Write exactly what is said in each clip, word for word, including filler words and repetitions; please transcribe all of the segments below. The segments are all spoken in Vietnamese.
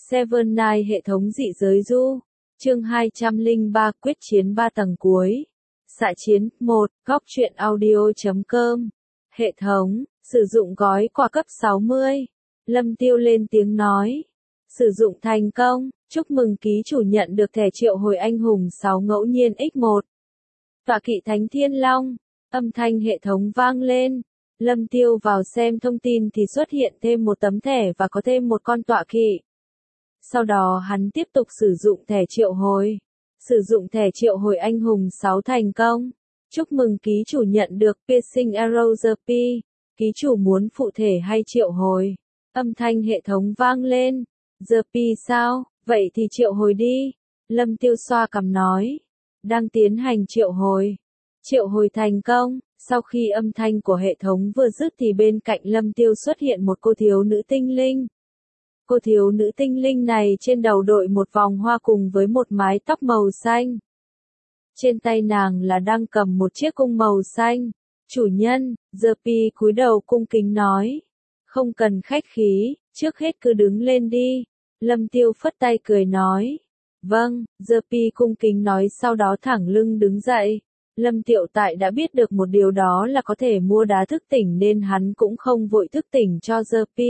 Seven Nine hệ thống dị giới du. Chương hai trăm lẻ ba quyết chiến ba tầng cuối. Xạ chiến. một. Góc truyện audio chấm com. Hệ thống, sử dụng gói quà cấp sáu mươi. Lâm Tiêu lên tiếng nói. Sử dụng thành công, chúc mừng ký chủ nhận được thẻ triệu hồi anh hùng sáu ngẫu nhiên nhân một. Tọa kỵ Thánh Thiên Long. Âm thanh hệ thống vang lên. Lâm Tiêu vào xem thông tin thì xuất hiện thêm một tấm thẻ và có thêm một con tọa kỵ. Sau đó hắn tiếp tục sử dụng thẻ triệu hồi. Sử dụng thẻ triệu hồi anh hùng sáu thành công. Chúc mừng ký chủ nhận được Piercing Arrow the P. Ký chủ muốn phụ thể hay triệu hồi? Âm thanh hệ thống vang lên. The P sao? Vậy thì triệu hồi đi. Lâm Tiêu xoa cằm nói. Đang tiến hành triệu hồi. Triệu hồi thành công. Sau khi âm thanh của hệ thống vừa dứt thì bên cạnh Lâm Tiêu xuất hiện một cô thiếu nữ tinh linh. Cô thiếu nữ tinh linh này trên đầu đội một vòng hoa cùng với một mái tóc màu xanh. Trên tay nàng là đang cầm một chiếc cung màu xanh. Chủ nhân, The P cúi đầu cung kính nói. Không cần khách khí, trước hết cứ đứng lên đi. Lâm Tiêu phất tay cười nói. Vâng, The P cung kính nói sau đó thẳng lưng đứng dậy. Lâm Tiểu Tại đã biết được một điều đó là có thể mua đá thức tỉnh nên hắn cũng không vội thức tỉnh cho The P.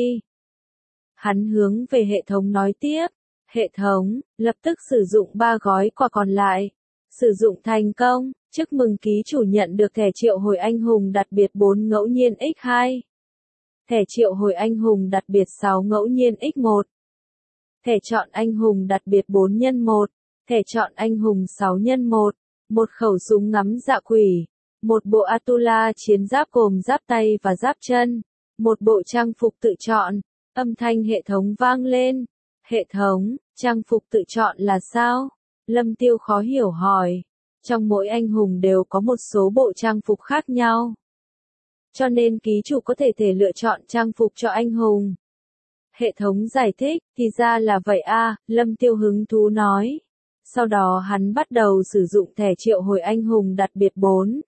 Hắn hướng về hệ thống nói tiếp. Hệ thống, lập tức sử dụng ba gói quà còn lại. Sử dụng thành công, chúc mừng ký chủ nhận được thẻ triệu hồi anh hùng đặc biệt bốn ngẫu nhiên nhân hai. Thẻ triệu hồi anh hùng đặc biệt sáu ngẫu nhiên nhân một. Thẻ chọn anh hùng đặc biệt bốn nhân một. Thẻ chọn anh hùng sáu nhân một. Một khẩu súng ngắm dạ quỷ. Một bộ Atula chiến giáp gồm giáp tay và giáp chân. Một bộ trang phục tự chọn. Âm thanh hệ thống vang lên. Hệ thống, trang phục tự chọn là sao? Lâm Tiêu khó hiểu hỏi. Trong mỗi anh hùng đều có một số bộ trang phục khác nhau. Cho nên ký chủ có thể thể lựa chọn trang phục cho anh hùng. Hệ thống giải thích, thì ra là vậy a, Lâm Tiêu hứng thú nói. Sau đó hắn bắt đầu sử dụng thẻ triệu hồi anh hùng đặc biệt bốn.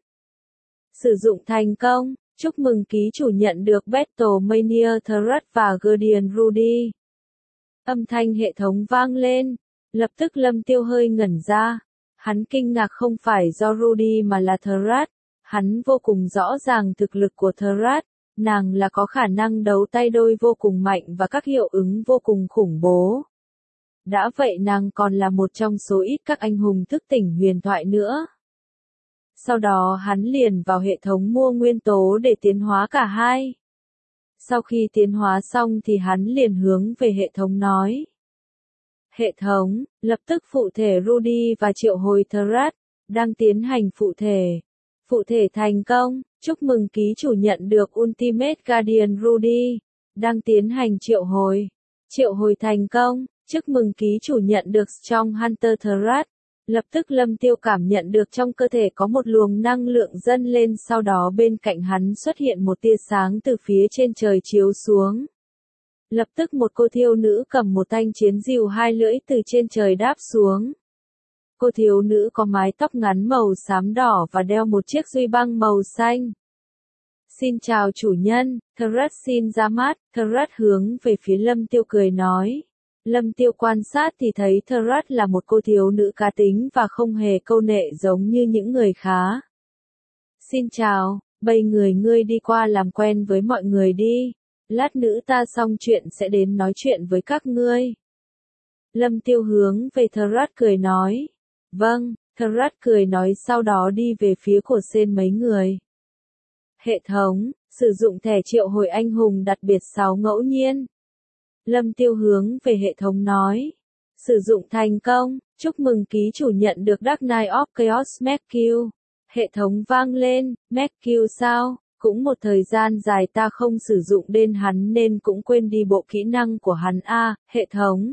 Sử dụng thành công, chúc mừng ký chủ nhận được Battlemania Thrust và Guardian Rudy. Âm thanh hệ thống vang lên. Lập tức Lâm Tiêu hơi ngẩn ra. Hắn kinh ngạc không phải do Rudy mà là Thrust. Hắn vô cùng rõ ràng thực lực của Thrust. Nàng là có khả năng đấu tay đôi vô cùng mạnh và các hiệu ứng vô cùng khủng bố. Đã vậy nàng còn là một trong số ít các anh hùng thức tỉnh huyền thoại nữa. Sau đó hắn liền vào hệ thống mua nguyên tố để tiến hóa cả hai. Sau khi tiến hóa xong thì hắn liền hướng về hệ thống nói. Hệ thống, lập tức phụ thể Rudy và triệu hồi Thrust, đang tiến hành phụ thể. Phụ thể thành công, chúc mừng ký chủ nhận được Ultimate Guardian Rudy, đang tiến hành triệu hồi. Triệu hồi thành công, chúc mừng ký chủ nhận được Strong Hunter Thrust. Lập tức Lâm Tiêu cảm nhận được trong cơ thể có một luồng năng lượng dâng lên, sau đó bên cạnh hắn xuất hiện một tia sáng từ phía trên trời chiếu xuống. Lập tức một cô thiếu nữ cầm một thanh chiến rìu hai lưỡi từ trên trời đáp xuống. Cô thiếu nữ có mái tóc ngắn màu xám đỏ và đeo một chiếc duy băng màu xanh. Xin chào chủ nhân, Thrust xin ra mắt. Thrust hướng về phía Lâm Tiêu cười nói. Lâm Tiêu quan sát thì thấy Thrust là một cô thiếu nữ cá tính và không hề câu nệ giống như những người khá. Xin chào, bây người ngươi đi qua làm quen với mọi người đi. Lát nữa ta xong chuyện sẽ đến nói chuyện với các ngươi. Lâm Tiêu hướng về Thrust cười nói. Vâng, Thrust cười nói sau đó đi về phía của sen mấy người. Hệ thống, sử dụng thẻ triệu hồi anh hùng đặc biệt sáu ngẫu nhiên. Lâm Tiêu hướng về hệ thống nói. Sử dụng thành công, chúc mừng ký chủ nhận được Dark Knight of Chaos Mercure. Hệ thống vang lên, Mercure sao? Cũng một thời gian dài ta không sử dụng đến hắn nên cũng quên đi bộ kỹ năng của hắn a, à, hệ thống.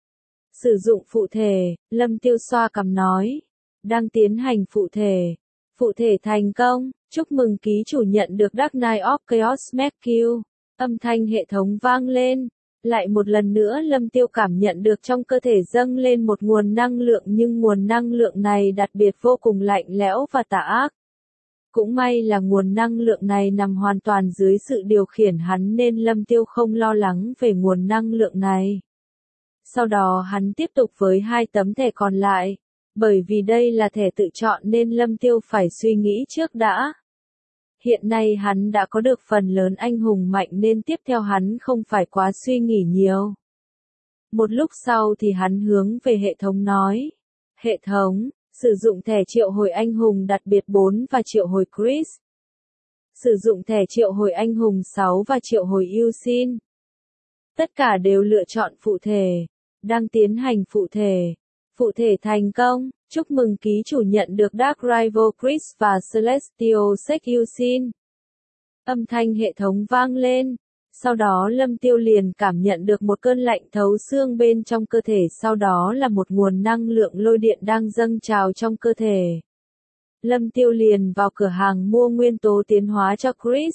Sử dụng phụ thể, Lâm Tiêu xoa cằm nói. Đang tiến hành phụ thể. Phụ thể thành công, chúc mừng ký chủ nhận được Dark Knight of Chaos Mercure. Âm thanh hệ thống vang lên. Lại một lần nữa Lâm Tiêu cảm nhận được trong cơ thể dâng lên một nguồn năng lượng, nhưng nguồn năng lượng này đặc biệt vô cùng lạnh lẽo và tà ác. Cũng may là nguồn năng lượng này nằm hoàn toàn dưới sự điều khiển hắn nên Lâm Tiêu không lo lắng về nguồn năng lượng này. Sau đó hắn tiếp tục với hai tấm thẻ còn lại. Bởi vì đây là thẻ tự chọn nên Lâm Tiêu phải suy nghĩ trước đã. Hiện nay hắn đã có được phần lớn anh hùng mạnh nên tiếp theo hắn không phải quá suy nghĩ nhiều. Một lúc sau thì hắn hướng về hệ thống nói. Hệ thống, sử dụng thẻ triệu hồi anh hùng đặc biệt bốn và triệu hồi Chris. Sử dụng thẻ triệu hồi anh hùng sáu và triệu hồi Yusin. Tất cả đều lựa chọn phụ thể. Đang tiến hành phụ thể. Phụ thể thành công, chúc mừng ký chủ nhận được Dark Rival Chris và Celestial Sec Yusin. Âm thanh hệ thống vang lên. Sau đó Lâm Tiêu liền cảm nhận được một cơn lạnh thấu xương bên trong cơ thể, sau đó là một nguồn năng lượng lôi điện đang dâng trào trong cơ thể. Lâm Tiêu liền vào cửa hàng mua nguyên tố tiến hóa cho Chris.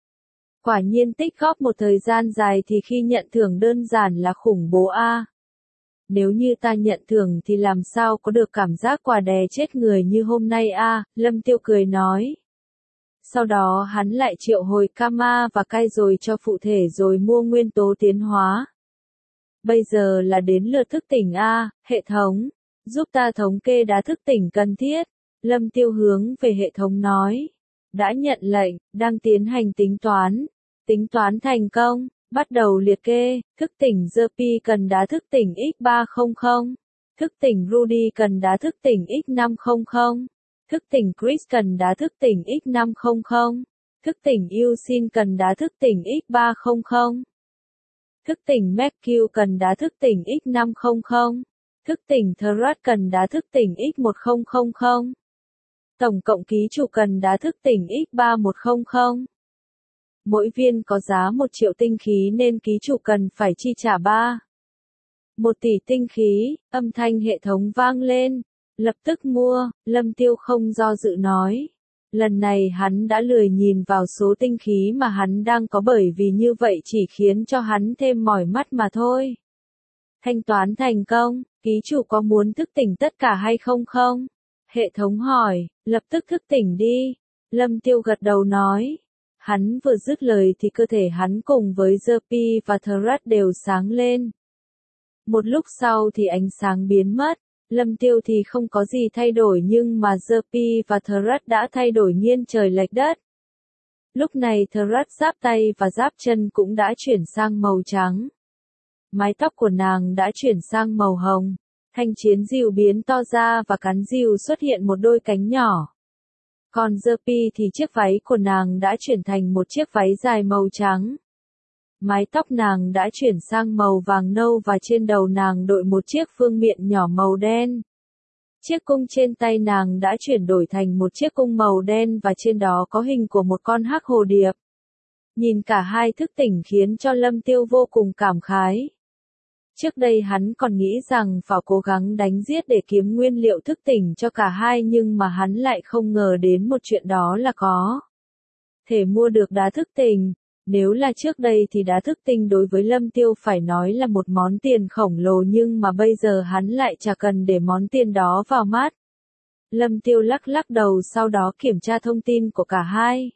Quả nhiên tích góp một thời gian dài thì khi nhận thưởng đơn giản là khủng bố a. Nếu như ta nhận thưởng thì làm sao có được cảm giác quà đè chết người như hôm nay a, Lâm Tiêu cười nói. Sau đó hắn lại triệu hồi Kama và Kai rồi cho phụ thể rồi mua nguyên tố tiến hóa. Bây giờ là đến lượt thức tỉnh a, hệ thống, giúp ta thống kê đá thức tỉnh cần thiết. Lâm Tiêu hướng về hệ thống nói. Đã nhận lệnh, đang tiến hành tính toán. Tính toán thành công, bắt đầu liệt kê, thức tỉnh Zerpi cần đá thức tỉnh x ba trăm. Thức tỉnh Rudy cần đá thức tỉnh x năm trăm. Thức tỉnh Chris cần đá thức tỉnh x năm trăm. Thức tỉnh Yusin cần đá thức tỉnh x ba trăm. Thức tỉnh Mercure cần đá thức tỉnh x năm trăm. Thức tỉnh Thrat cần đá thức tỉnh x một nghìn. Tổng cộng ký chủ cần đá thức tỉnh x ba một không. Mỗi viên có giá một triệu tinh khí nên ký chủ cần phải chi trả ba. Một tỷ tinh khí, âm thanh hệ thống vang lên. Lập tức mua, Lâm Tiêu không do dự nói. Lần này hắn đã lười nhìn vào số tinh khí mà hắn đang có bởi vì như vậy chỉ khiến cho hắn thêm mỏi mắt mà thôi. Thanh toán thành công, ký chủ có muốn thức tỉnh tất cả hay không không? Hệ thống hỏi, lập tức thức tỉnh đi. Lâm Tiêu gật đầu nói. Hắn vừa dứt lời thì cơ thể hắn cùng với Zerpi và Thrat đều sáng lên. Một lúc sau thì ánh sáng biến mất. Lâm Tiêu thì không có gì thay đổi nhưng mà Zerpi và Thrat đã thay đổi nghiêng trời lệch đất. Lúc này Thrat giáp tay và giáp chân cũng đã chuyển sang màu trắng. Mái tóc của nàng đã chuyển sang màu hồng. Thanh chiến diều biến to ra và cắn diều xuất hiện một đôi cánh nhỏ. Còn Zerpi thì chiếc váy của nàng đã chuyển thành một chiếc váy dài màu trắng. Mái tóc nàng đã chuyển sang màu vàng nâu và trên đầu nàng đội một chiếc phương miện nhỏ màu đen. Chiếc cung trên tay nàng đã chuyển đổi thành một chiếc cung màu đen và trên đó có hình của một con hắc hồ điệp. Nhìn cả hai thức tỉnh khiến cho Lâm Tiêu vô cùng cảm khái. Trước đây hắn còn nghĩ rằng phải cố gắng đánh giết để kiếm nguyên liệu thức tỉnh cho cả hai nhưng mà hắn lại không ngờ đến một chuyện đó là có thể mua được đá thức tỉnh. Nếu là trước đây thì đá thức tinh đối với Lâm Tiêu phải nói là một món tiền khổng lồ nhưng mà bây giờ hắn lại chả cần để món tiền đó vào mắt. Lâm Tiêu lắc lắc đầu sau đó kiểm tra thông tin của cả hai.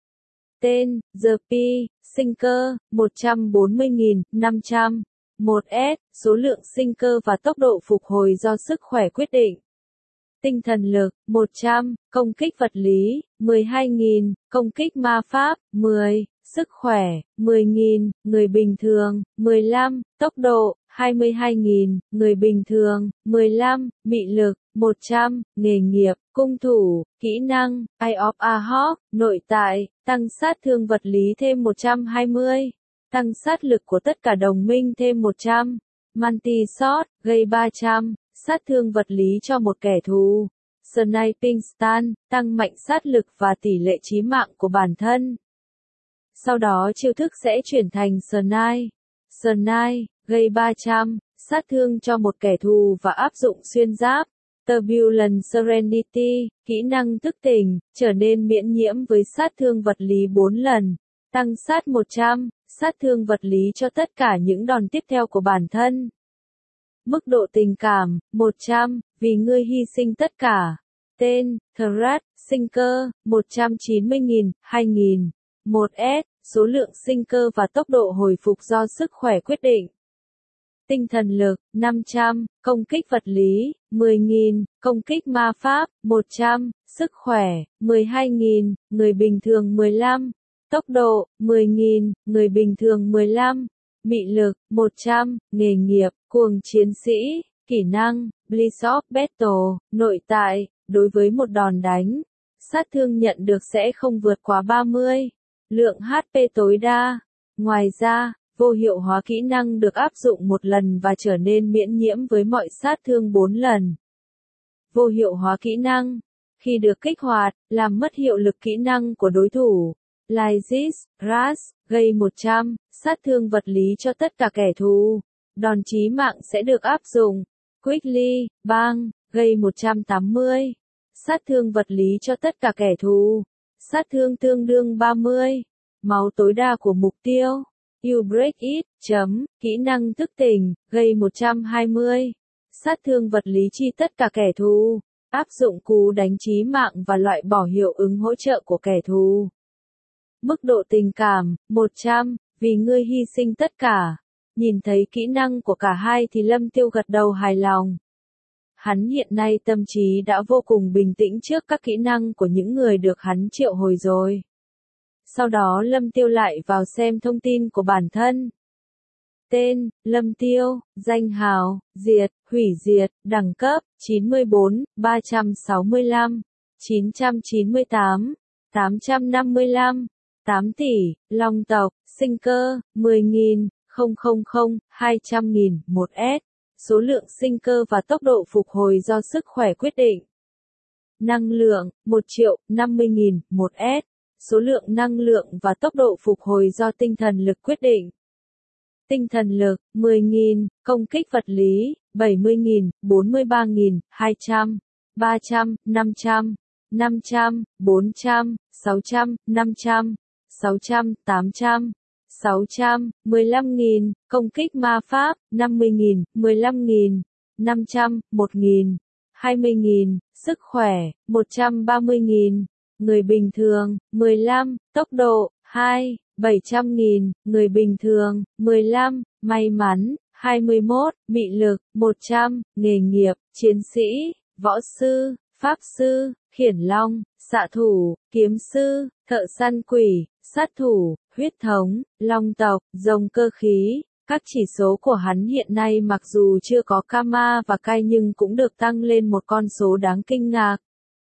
Tên, Zerpi, sinh cơ, một trăm bốn mươi nghìn năm trăm. một S, số lượng sinh cơ và tốc độ phục hồi do sức khỏe quyết định. Tinh thần lực, một trăm, công kích vật lý, mười hai nghìn, công kích ma pháp, mười, sức khỏe, mười nghìn, người bình thường, mười lăm, tốc độ, hai mươi hai nghìn, người bình thường, mười lăm, mị lực, một trăm, nghề nghiệp, cung thủ, kỹ năng, Eye of a Hawk, nội tại, tăng sát thương vật lý thêm một trăm hai mươi, tăng sát lực của tất cả đồng minh thêm một trăm, Multi-shot, gây ba trăm, sát thương vật lý cho một kẻ thù, Sniping Stun, tăng mạnh sát lực và tỷ lệ chí mạng của bản thân. Sau đó chiêu thức sẽ chuyển thành Snipe. Snipe, gây ba trăm, sát thương cho một kẻ thù và áp dụng xuyên giáp. Turbulent Serenity, kỹ năng thức tỉnh, trở nên miễn nhiễm với sát thương vật lý bốn lần. Tăng sát một trăm, sát thương vật lý cho tất cả những đòn tiếp theo của bản thân. Mức độ tình cảm, một trăm, vì ngươi hy sinh tất cả. Tên, Thrat, sinh cơ, một trăm chín mươi nghìn, hai nghìn. một S, số lượng sinh cơ và tốc độ hồi phục do sức khỏe quyết định. Tinh thần lực, năm trăm, công kích vật lý, mười nghìn, công kích ma pháp, một trăm, sức khỏe, mười hai nghìn, người bình thường mười lăm, tốc độ, mười nghìn, người bình thường mười lăm, mị lực, một trăm, nghề nghiệp, cuồng chiến sĩ, kỹ năng, Bliss of Battle, nội tại, đối với một đòn đánh, sát thương nhận được sẽ không vượt quá ba mươi, lượng hát pê tối đa. Ngoài ra, vô hiệu hóa kỹ năng được áp dụng một lần và trở nên miễn nhiễm với mọi sát thương bốn lần. Vô hiệu hóa kỹ năng, khi được kích hoạt, làm mất hiệu lực kỹ năng của đối thủ. Lysis, Ras, gây một trăm, sát thương vật lý cho tất cả kẻ thù. Đòn chí mạng sẽ được áp dụng. Quickly, Bang, gây một trăm tám mươi, sát thương vật lý cho tất cả kẻ thù. Sát thương tương đương ba mươi. Máu tối đa của mục tiêu. You break it, chấm, kỹ năng thức tỉnh, gây một trăm hai mươi. Sát thương vật lý chi tất cả kẻ thù. Áp dụng cú đánh chí mạng và loại bỏ hiệu ứng hỗ trợ của kẻ thù. Mức độ tình cảm, một trăm, vì ngươi hy sinh tất cả. Nhìn thấy kỹ năng của cả hai thì Lâm Tiêu gật đầu hài lòng. Hắn hiện nay tâm trí đã vô cùng bình tĩnh trước các kỹ năng của những người được hắn triệu hồi rồi. Sau đó Lâm Tiêu lại vào xem thông tin của bản thân. Tên, Lâm Tiêu, danh hào, diệt, hủy diệt, đẳng cấp, chín mươi bốn, ba trăm sáu mươi lăm, chín trăm chín mươi tám, tám trăm năm mươi lăm, tám tỷ, long tộc, sinh cơ, mười nghìn, không không không, hai trăm nghìn, một S. Số lượng sinh cơ và tốc độ phục hồi do sức khỏe quyết định. Năng lượng, một triệu, năm mươi nghìn, một S. Số lượng năng lượng và tốc độ phục hồi do tinh thần lực quyết định. Tinh thần lực, mười nghìn, công kích vật lý, bảy mươi nghìn, bốn mươi ba nghìn, hai trăm, ba trăm, năm trăm, năm trăm, bốn trăm, sáu trăm, năm trăm, sáu trăm, tám trăm, sáu trăm, mười lăm nghìn, công kích ma pháp, năm mươi nghìn, mười lăm nghìn, năm trăm, một nghìn, hai mươi nghìn, sức khỏe, một trăm ba mươi nghìn, người bình thường, mười lăm, tốc độ, hai, bảy trăm nghìn, người bình thường, mười lăm, may mắn, hai mươi mốt, mị lực, một trăm, nghề nghiệp, chiến sĩ, võ sư, pháp sư, khiển long, xạ thủ, kiếm sư, thợ săn quỷ, sát thủ, huyết thống, long tộc, rồng cơ khí. Các chỉ số của hắn hiện nay mặc dù chưa có karma và cai nhưng cũng được tăng lên một con số đáng kinh ngạc.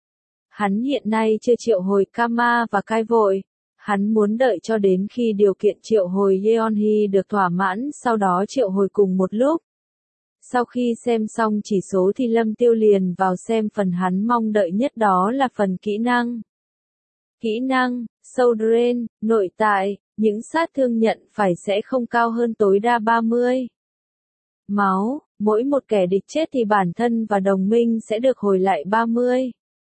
Hắn hiện nay chưa triệu hồi karma và cai vội. Hắn muốn đợi cho đến khi điều kiện triệu hồi Yeonhee được thỏa mãn sau đó triệu hồi cùng một lúc. Sau khi xem xong chỉ số thì Lâm Tiêu liền vào xem phần hắn mong đợi nhất đó là phần kỹ năng. Kỹ năng, Soul Drain, nội tại, những sát thương nhận phải sẽ không cao hơn tối đa ba mươi. Máu, mỗi một kẻ địch chết thì bản thân và đồng minh sẽ được hồi lại ba mươi.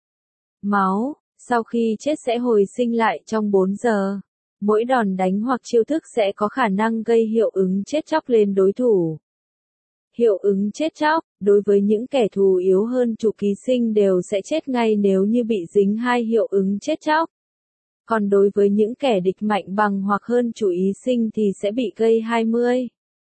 Máu, sau khi chết sẽ hồi sinh lại trong bốn giờ. Mỗi đòn đánh hoặc chiêu thức sẽ có khả năng gây hiệu ứng chết chóc lên đối thủ. Hiệu ứng chết chóc, đối với những kẻ thù yếu hơn chủ ký sinh đều sẽ chết ngay nếu như bị dính hai hiệu ứng chết chóc. Còn đối với những kẻ địch mạnh bằng hoặc hơn chủ ý sinh thì sẽ bị gây hai mươi.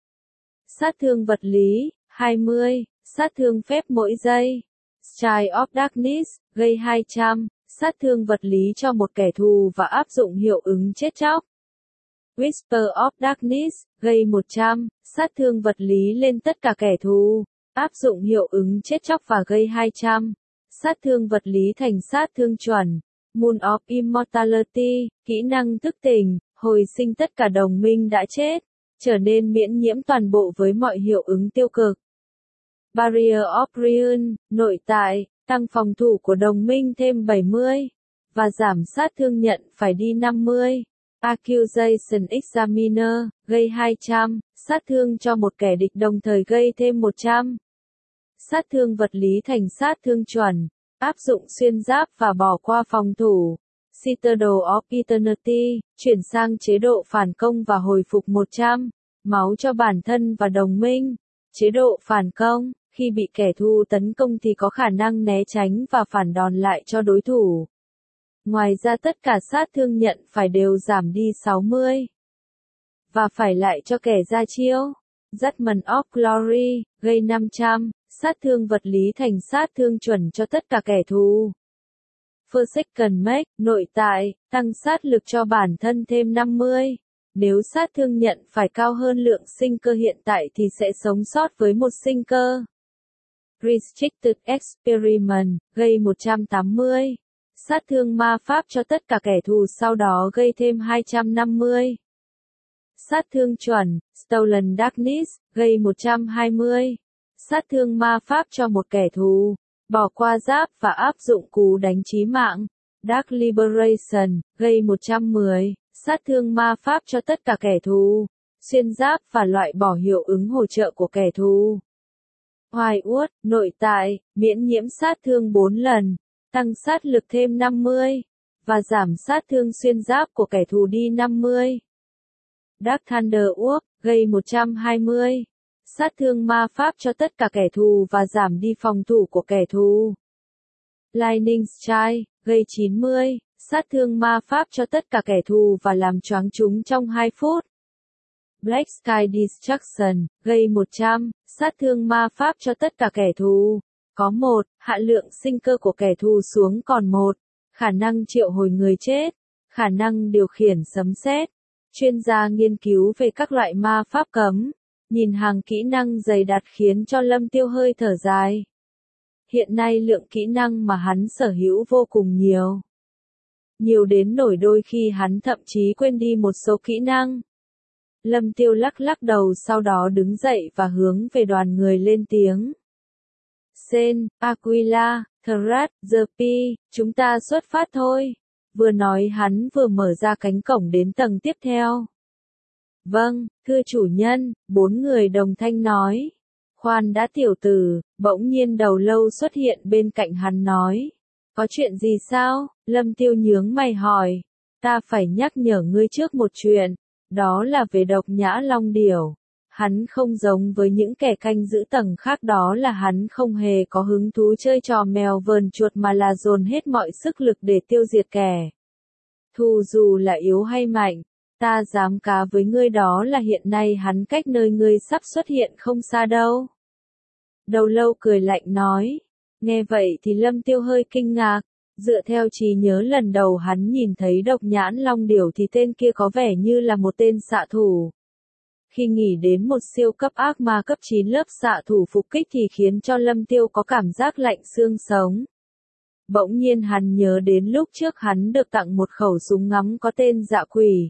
Sát thương vật lý, hai mươi. Sát thương phép mỗi giây. Strike of Darkness, gây hai trăm. Sát thương vật lý cho một kẻ thù và áp dụng hiệu ứng chết chóc. Whisper of Darkness, gây một trăm. Sát thương vật lý lên tất cả kẻ thù. Áp dụng hiệu ứng chết chóc và gây hai trăm. Sát thương vật lý thành sát thương chuẩn. Moon of Immortality, kỹ năng thức tỉnh, hồi sinh tất cả đồng minh đã chết, trở nên miễn nhiễm toàn bộ với mọi hiệu ứng tiêu cực. Barrier of Ruin, nội tại, tăng phòng thủ của đồng minh thêm bảy mươi, và giảm sát thương nhận phải đi năm mươi. Accusation Examiner, gây hai trăm, sát thương cho một kẻ địch đồng thời gây thêm một trăm. Sát thương vật lý thành sát thương chuẩn. Áp dụng xuyên giáp và bỏ qua phòng thủ. Citadel of Eternity, chuyển sang chế độ phản công và hồi phục một trăm. Máu cho bản thân và đồng minh. Chế độ phản công, khi bị kẻ thù tấn công thì có khả năng né tránh và phản đòn lại cho đối thủ. Ngoài ra tất cả sát thương nhận phải đều giảm đi sáu mươi. Và phải lại cho kẻ ra chiêu. Judgment of Glory, gây năm trăm, sát thương vật lý thành sát thương chuẩn cho tất cả kẻ thù. Forsaken Make, nội tại, tăng sát lực cho bản thân thêm năm mươi. Nếu sát thương nhận phải cao hơn lượng sinh cơ hiện tại thì sẽ sống sót với một sinh cơ. Restricted Experiment, gây một trăm tám mươi. Sát thương ma pháp cho tất cả kẻ thù sau đó gây thêm hai trăm năm mươi. Sát thương chuẩn, Stolen Darkness, gây một trăm hai mươi. Sát thương ma pháp cho một kẻ thù, bỏ qua giáp và áp dụng cú đánh chí mạng. Dark Liberation, gây một trăm mười. Sát thương ma pháp cho tất cả kẻ thù, xuyên giáp và loại bỏ hiệu ứng hỗ trợ của kẻ thù. Hoài uất, nội tại, miễn nhiễm sát thương bốn lần, tăng sát lực thêm năm mươi, và giảm sát thương xuyên giáp của kẻ thù đi năm mươi. Dark Thunder Uốc, gây một trăm hai mươi. Sát thương ma pháp cho tất cả kẻ thù và giảm đi phòng thủ của kẻ thù. Lightning Strike, gây chín mươi. Sát thương ma pháp cho tất cả kẻ thù và làm choáng chúng trong hai phút. Black Sky Destruction, gây một trăm. Sát thương ma pháp cho tất cả kẻ thù. Có một, hạ lượng sinh cơ của kẻ thù xuống còn một. Khả năng triệu hồi người chết. Khả năng điều khiển sấm sét. Chuyên gia nghiên cứu về các loại ma pháp cấm. Nhìn hàng kỹ năng dày đặc khiến cho Lâm Tiêu hơi thở dài. Hiện nay lượng kỹ năng mà hắn sở hữu vô cùng nhiều. Nhiều đến nổi đôi khi hắn thậm chí quên đi một số kỹ năng. Lâm Tiêu lắc lắc đầu sau đó đứng dậy và hướng về đoàn người lên tiếng. Sen, Aquila, Thrat, Zerpi, chúng ta xuất phát thôi. Vừa nói hắn vừa mở ra cánh cổng đến tầng tiếp theo. Vâng, thưa chủ nhân, bốn người đồng thanh nói. Khoan đã tiểu tử, bỗng nhiên đầu lâu xuất hiện bên cạnh hắn nói. Có chuyện gì sao? Lâm Tiêu nhướng mày hỏi. Ta phải nhắc nhở ngươi trước một chuyện, đó là về độc nhã long điểu. Hắn không giống với những kẻ canh giữ tầng khác, đó là hắn không hề có hứng thú chơi trò mèo vờn chuột mà là dồn hết mọi sức lực để tiêu diệt kẻ thù dù là yếu hay mạnh. Ta dám cá với ngươi đó là hiện nay hắn cách nơi ngươi sắp xuất hiện không xa đâu. Đầu lâu cười lạnh nói. Nghe vậy thì Lâm Tiêu hơi kinh ngạc. Dựa theo trí nhớ lần đầu hắn nhìn thấy độc nhãn long điểu thì tên kia có vẻ như là một tên xạ thủ. Khi nghĩ đến một siêu cấp ác ma cấp chín lớp xạ thủ phục kích thì khiến cho Lâm Tiêu có cảm giác lạnh xương sống. Bỗng nhiên hắn nhớ đến lúc trước hắn được tặng một khẩu súng ngắm có tên Dạ Quỷ.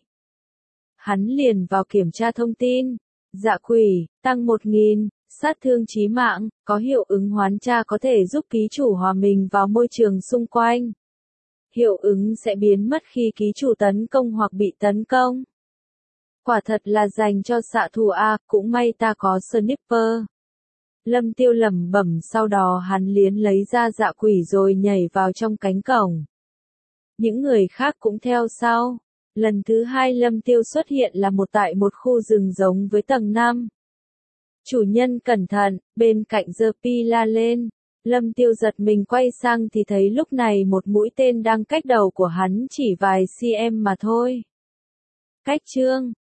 Hắn liền vào kiểm tra thông tin. Dạ Quỷ, tăng một nghìn, sát thương chí mạng, có hiệu ứng hoán tra có thể giúp ký chủ hòa mình vào môi trường xung quanh. Hiệu ứng sẽ biến mất khi ký chủ tấn công hoặc bị tấn công. Quả thật là dành cho xạ thủ A, cũng may ta có sniper. Lâm Tiêu lẩm bẩm, sau đó hắn liến lấy ra Dạ Quỷ rồi nhảy vào trong cánh cổng. Những người khác cũng theo sau. Lần thứ hai Lâm Tiêu xuất hiện là một tại một khu rừng giống với tầng năm. Chủ nhân cẩn thận, bên cạnh Zerpi la lên. Lâm Tiêu giật mình quay sang thì thấy lúc này một mũi tên đang cách đầu của hắn chỉ vài cm mà thôi. Cách chương